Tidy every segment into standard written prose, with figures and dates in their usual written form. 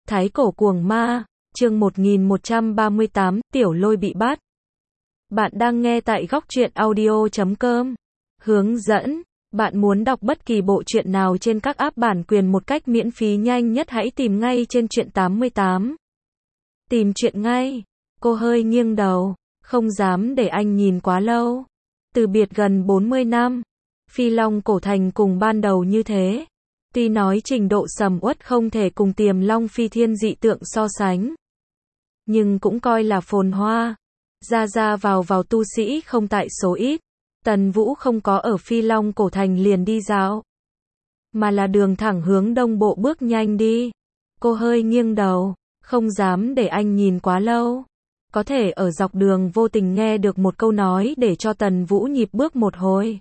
Thái cổ cuồng ma, chương 1138, Tiểu Lôi bị bắt. Bạn đang nghe tại góc truyện audio.com. Hướng dẫn, bạn muốn đọc bất kỳ bộ truyện nào trên các app bản quyền một cách miễn phí nhanh nhất hãy tìm ngay trên truyện 88. Tìm truyện ngay. Cô hơi nghiêng đầu, không dám để anh nhìn quá lâu. Từ biệt gần 40 năm, Phi Long cổ thành cùng ban đầu như thế. Tuy nói trình độ sầm uất không thể cùng Tiềm Long phi thiên dị tượng so sánh, nhưng cũng coi là phồn hoa. Ra vào tu sĩ không tại số ít. Tần Vũ không có ở Phi Long cổ thành liền đi dạo, mà là đường thẳng hướng đông bộ bước nhanh đi. Cô hơi nghiêng đầu, không dám để anh nhìn quá lâu. Có thể ở dọc đường vô tình nghe được một câu nói để cho Tần Vũ nhịp bước một hồi.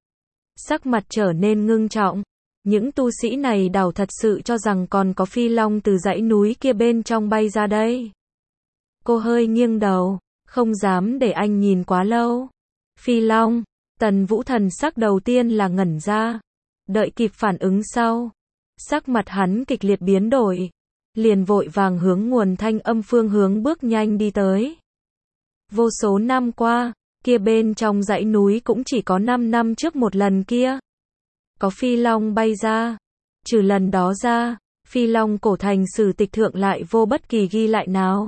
Sắc mặt trở nên ngưng trọng. Những tu sĩ này đảo thật sự cho rằng còn có Phi Long từ dãy núi kia bên trong bay ra đây. Cô hơi nghiêng đầu, không dám để anh nhìn quá lâu. Phi Long, Tần Vũ thần sắc đầu tiên là ngẩn ra. Đợi kịp phản ứng sau, sắc mặt hắn kịch liệt biến đổi. Liền vội vàng hướng nguồn thanh âm phương hướng bước nhanh đi tới. Vô số năm qua, kia bên trong dãy núi cũng chỉ có 5 năm trước một lần kia có Phi Long bay ra. Trừ lần đó ra, Phi Long cổ thành sử tịch thượng lại vô bất kỳ ghi lại nào.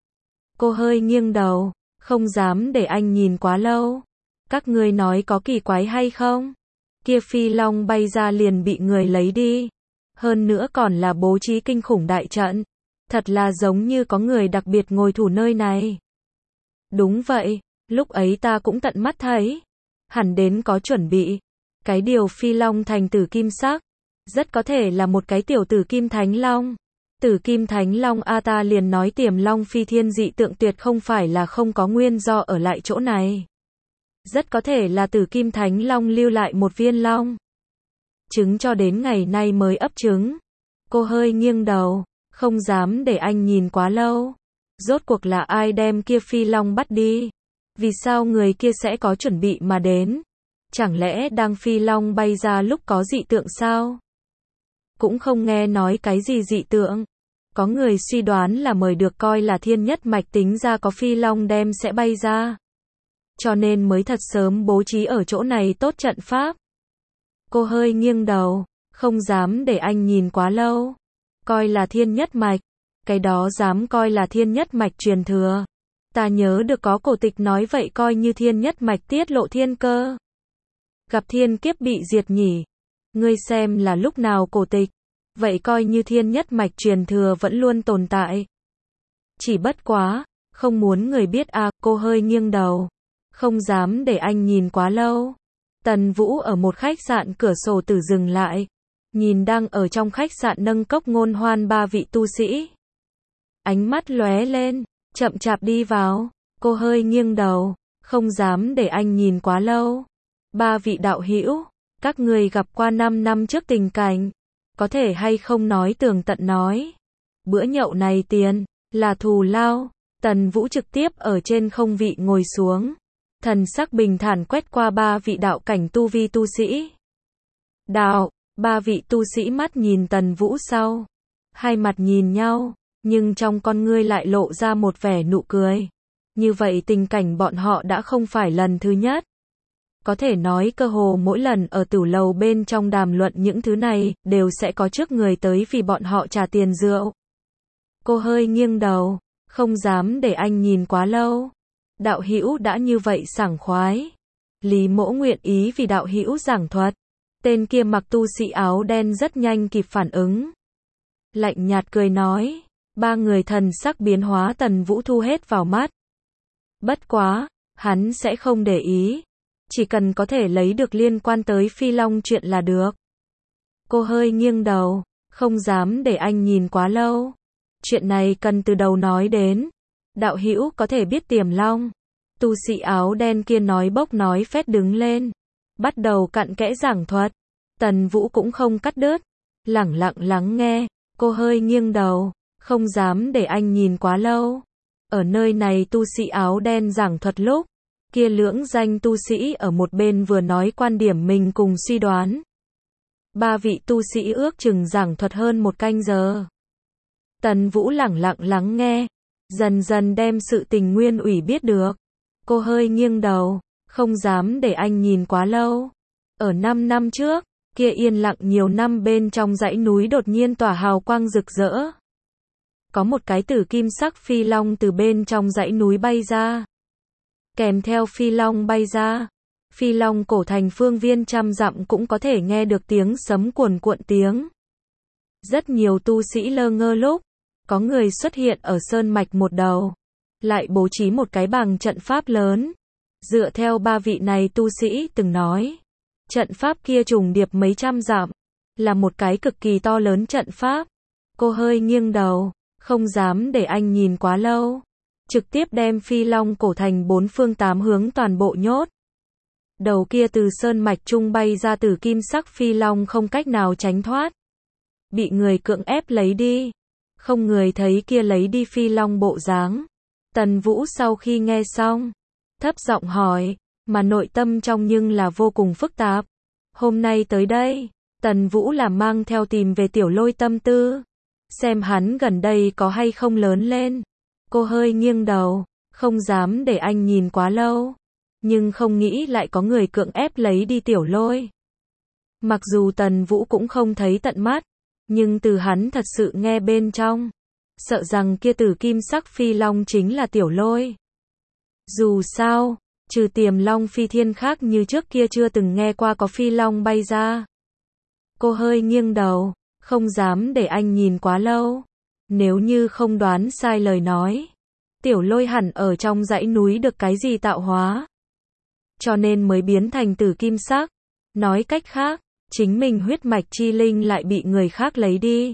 Cô hơi nghiêng đầu, không dám để anh nhìn quá lâu. Các ngươi nói có kỳ quái hay không? Kia Phi Long bay ra liền bị người lấy đi. Hơn nữa còn là bố trí kinh khủng đại trận. Thật là giống như có người đặc biệt ngồi thủ nơi này. Đúng vậy, lúc ấy ta cũng tận mắt thấy. Hẳn đến có chuẩn bị. Cái điều Phi Long thành tử kim sắc, rất có thể là một cái tiểu tử kim thánh long. Tử kim thánh long ta liền nói Tiềm Long phi thiên dị tượng tuyệt không phải là không có nguyên do ở lại chỗ này. Rất có thể là tử kim thánh long lưu lại một viên long trứng cho đến ngày nay mới ấp trứng. Cô hơi nghiêng đầu, không dám để anh nhìn quá lâu. Rốt cuộc là ai đem kia Phi Long bắt đi? Vì sao người kia sẽ có chuẩn bị mà đến? Chẳng lẽ đang Phi Long bay ra lúc có dị tượng sao? Cũng không nghe nói cái gì dị tượng. Có người suy đoán là mời được coi là thiên nhất mạch tính ra có Phi Long đem sẽ bay ra. Cho nên mới thật sớm bố trí ở chỗ này tốt trận pháp. Cô hơi nghiêng đầu, không dám để anh nhìn quá lâu. Coi là thiên nhất mạch. Cái đó dám coi là thiên nhất mạch truyền thừa. Ta nhớ được có cổ tịch nói vậy coi như thiên nhất mạch tiết lộ thiên cơ. Gặp thiên kiếp bị diệt nhỉ. Ngươi xem là lúc nào cổ tịch. Vậy coi như thiên nhất mạch truyền thừa vẫn luôn tồn tại. Chỉ bất quá, không muốn người biết cô hơi nghiêng đầu. Không dám để anh nhìn quá lâu. Tần Vũ ở một khách sạn cửa sổ tử dừng lại. Nhìn đang ở trong khách sạn nâng cốc ngôn hoan 3 vị tu sĩ. Ánh mắt lóe lên, chậm chạp đi vào. Cô hơi nghiêng đầu, không dám để anh nhìn quá lâu. 3 vị đạo hữu, các người gặp qua 5 năm trước tình cảnh, có thể hay không nói tường tận nói. Bữa nhậu này tiền là thù lao. Tần Vũ trực tiếp ở trên không vị ngồi xuống, thần sắc bình thản quét qua 3 vị đạo cảnh tu vi tu sĩ. Đạo, 3 vị tu sĩ mắt nhìn Tần Vũ sau, hai mặt nhìn nhau, nhưng trong con ngươi lại lộ ra một vẻ nụ cười. Như vậy tình cảnh bọn họ đã không phải lần thứ nhất. Có thể nói cơ hồ mỗi lần ở tửu lầu bên trong đàm luận những thứ này, đều sẽ có trước người tới vì bọn họ trả tiền rượu. Cô hơi nghiêng đầu, không dám để anh nhìn quá lâu. Đạo hữu đã như vậy sảng khoái. Lý Mỗ nguyện ý vì đạo hữu giảng thuật. Tên kia mặc tu sĩ áo đen rất nhanh kịp phản ứng. Lạnh nhạt cười nói. 3 người thần sắc biến hóa Tần Vũ thu hết vào mắt. Bất quá, hắn sẽ không để ý. Chỉ cần có thể lấy được liên quan tới Phi Long chuyện là được. Cô hơi nghiêng đầu, không dám để anh nhìn quá lâu. Chuyện này cần từ đầu nói đến. Đạo hữu có thể biết Tiềm Long. Tu sĩ áo đen kia nói bốc nói phét đứng lên. Bắt đầu cặn kẽ giảng thuật. Tần Vũ cũng không cắt đứt. Lẳng lặng lắng nghe. Cô hơi nghiêng đầu, không dám để anh nhìn quá lâu. Ở nơi này tu sĩ áo đen giảng thuật lúc, kia lưỡng danh tu sĩ ở một bên vừa nói quan điểm mình cùng suy đoán. 3 vị tu sĩ ước chừng giảng thuật hơn 1 canh giờ. Tần Vũ lẳng lặng lắng nghe, dần dần đem sự tình nguyên ủy biết được. Cô hơi nghiêng đầu, không dám để anh nhìn quá lâu. Ở 5 năm trước, kia yên lặng nhiều năm bên trong dãy núi đột nhiên tỏa hào quang rực rỡ. Có một cái tử kim sắc phi long từ bên trong dãy núi bay ra. Kèm theo phi long bay ra, phi long cổ thành phương viên trăm dặm cũng có thể nghe được tiếng sấm cuồn cuộn tiếng. Rất nhiều tu sĩ lơ ngơ lúc, có người xuất hiện ở sơn mạch một đầu, lại bố trí một cái bằng trận pháp lớn. Dựa theo ba vị này tu sĩ từng nói, trận pháp kia trùng điệp mấy trăm dặm, là một cái cực kỳ to lớn trận pháp. Cô hơi nghiêng đầu, không dám để anh nhìn quá lâu, trực tiếp đem phi long cổ thành 4 phương 8 hướng toàn bộ nhốt. Đầu kia từ sơn mạch trung bay ra tử kim sắc phi long không cách nào tránh thoát, bị người cưỡng ép lấy đi. Không người thấy kia lấy đi phi long bộ dáng. Tần Vũ sau khi nghe xong, thấp giọng hỏi, mà nội tâm trong nhưng là vô cùng phức tạp. Hôm nay tới đây, Tần Vũ là mang theo tìm về Tiểu Lôi tâm tư, xem hắn gần đây có hay không lớn lên. Cô hơi nghiêng đầu, không dám để anh nhìn quá lâu, nhưng không nghĩ lại có người cưỡng ép lấy đi Tiểu Lôi. Mặc dù Tần Vũ cũng không thấy tận mắt, nhưng từ hắn thật sự nghe bên trong, sợ rằng kia tử kim sắc phi long chính là Tiểu Lôi. Dù sao, trừ Tiềm Long phi thiên khác như trước kia chưa từng nghe qua có phi long bay ra. Cô hơi nghiêng đầu, không dám để anh nhìn quá lâu. Nếu như không đoán sai lời nói, Tiểu Lôi hẳn ở trong dãy núi được cái gì tạo hóa, cho nên mới biến thành tử kim sắc. Nói cách khác, chính mình huyết mạch chi linh lại bị người khác lấy đi.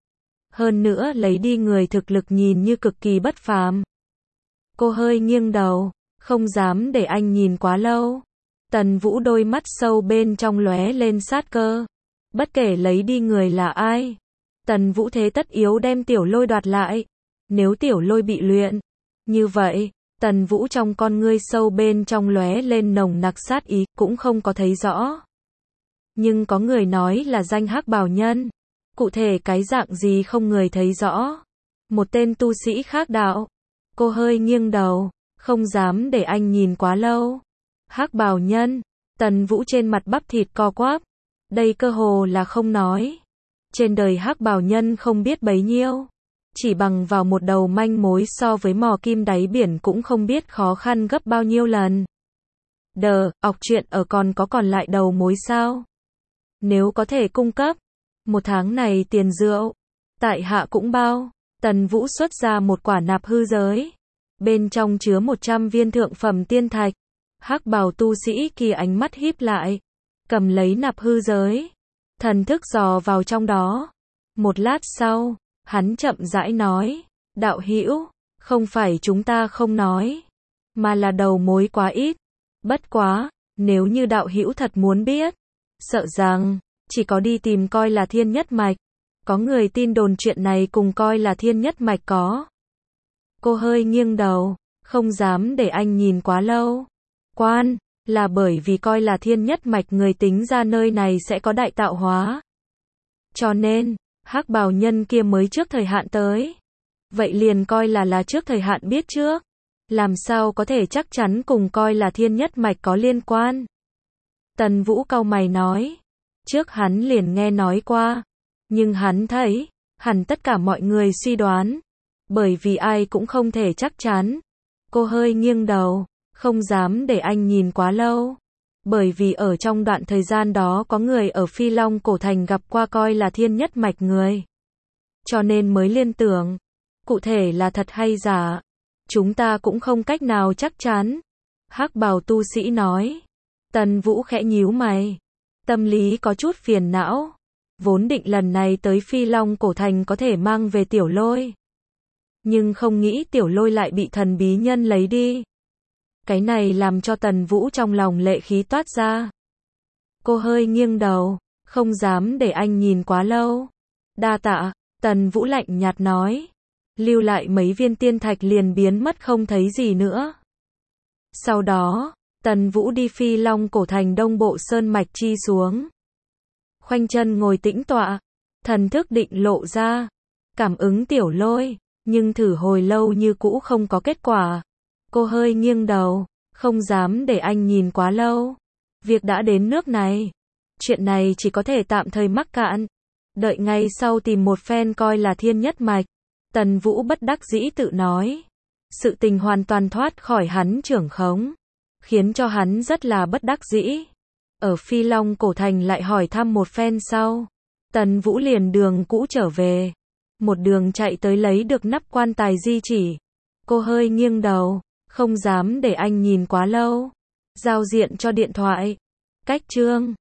Hơn nữa lấy đi người thực lực nhìn như cực kỳ bất phàm. Cô hơi nghiêng đầu, không dám để anh nhìn quá lâu. Tần Vũ đôi mắt sâu bên trong lóe lên sát cơ. Bất kể lấy đi người là ai, Tần Vũ thế tất yếu đem Tiểu Lôi đoạt lại. Nếu Tiểu Lôi bị luyện, như vậy, Tần Vũ trong con ngươi sâu bên trong lóe lên nồng nặc sát ý, cũng không có thấy rõ. Nhưng có người nói là danh Hắc Bào Nhân. Cụ thể cái dạng gì không người thấy rõ. Một tên tu sĩ khác đạo. Cô hơi nghiêng đầu, không dám để anh nhìn quá lâu. Hắc Bào Nhân, Tần Vũ trên mặt bắp thịt co quắp. Đây cơ hồ là không nói. Trên đời Hắc Bào Nhân không biết bấy nhiêu. Chỉ bằng vào một đầu manh mối so với mò kim đáy biển cũng không biết khó khăn gấp bao nhiêu lần. Ọc truyện ở còn lại đầu mối sao? Nếu có thể cung cấp, một tháng này tiền rượu, tại hạ cũng bao. Tần Vũ xuất ra một quả nạp hư giới. Bên trong chứa 100 viên thượng phẩm tiên thạch. Hắc bào tu sĩ kia ánh mắt híp lại, cầm lấy nạp hư giới, thần thức dò vào trong đó. Một lát sau, hắn chậm rãi nói, đạo hữu, không phải chúng ta không nói, mà là đầu mối quá ít. Bất quá, nếu như đạo hữu thật muốn biết, sợ rằng chỉ có đi tìm coi là thiên nhất mạch. Có người tin đồn chuyện này cùng coi là thiên nhất mạch có. Cô hơi nghiêng đầu, không dám để anh nhìn quá lâu. Quan, là bởi vì coi là thiên nhất mạch người tính ra nơi này sẽ có đại tạo hóa. Cho nên, Hắc Bào Nhân kia mới trước thời hạn tới. Vậy liền coi là trước thời hạn biết trước. Làm sao có thể chắc chắn cùng coi là thiên nhất mạch có liên quan. Tần Vũ cau mày nói. Trước hắn liền nghe nói qua. Nhưng hắn thấy, hẳn tất cả mọi người suy đoán. Bởi vì ai cũng không thể chắc chắn. Cô hơi nghiêng đầu, không dám để anh nhìn quá lâu. Bởi vì ở trong đoạn thời gian đó có người ở Phi Long cổ thành gặp qua coi là thiên nhất mạch người. Cho nên mới liên tưởng. Cụ thể là thật hay giả, chúng ta cũng không cách nào chắc chắn. Hắc bào tu sĩ nói. Tần Vũ khẽ nhíu mày. Tâm lý có chút phiền não. Vốn định lần này tới Phi Long cổ thành có thể mang về Tiểu Lôi. Nhưng không nghĩ Tiểu Lôi lại bị thần bí nhân lấy đi. Cái này làm cho Tần Vũ trong lòng lệ khí toát ra. Cô hơi nghiêng đầu, không dám để anh nhìn quá lâu. Đa tạ, Tần Vũ lạnh nhạt nói. Lưu lại mấy viên tiên thạch liền biến mất không thấy gì nữa. Sau đó, Tần Vũ đi Phi Long cổ thành đông bộ sơn mạch chi xuống. Khoanh chân ngồi tĩnh tọa, thần thức định lộ ra. cảm ứng Tiểu Lôi, nhưng thử hồi lâu như cũ không có kết quả. Cô hơi nghiêng đầu, không dám để anh nhìn quá lâu. Việc đã đến nước này, chuyện này chỉ có thể tạm thời mắc cạn. Đợi ngay sau tìm một phen coi là thiên nhất mạch. Tần Vũ bất đắc dĩ tự nói. Sự tình hoàn toàn thoát khỏi hắn trưởng khống, khiến cho hắn rất là bất đắc dĩ. Ở Phi Long Cổ Thành lại hỏi thăm một phen sau, Tần Vũ liền đường cũ trở về. Một đường chạy tới lấy được nắp quan tài di chỉ. Cô hơi nghiêng đầu, không dám để anh nhìn quá lâu. Giao diện cho điện thoại. Cách chương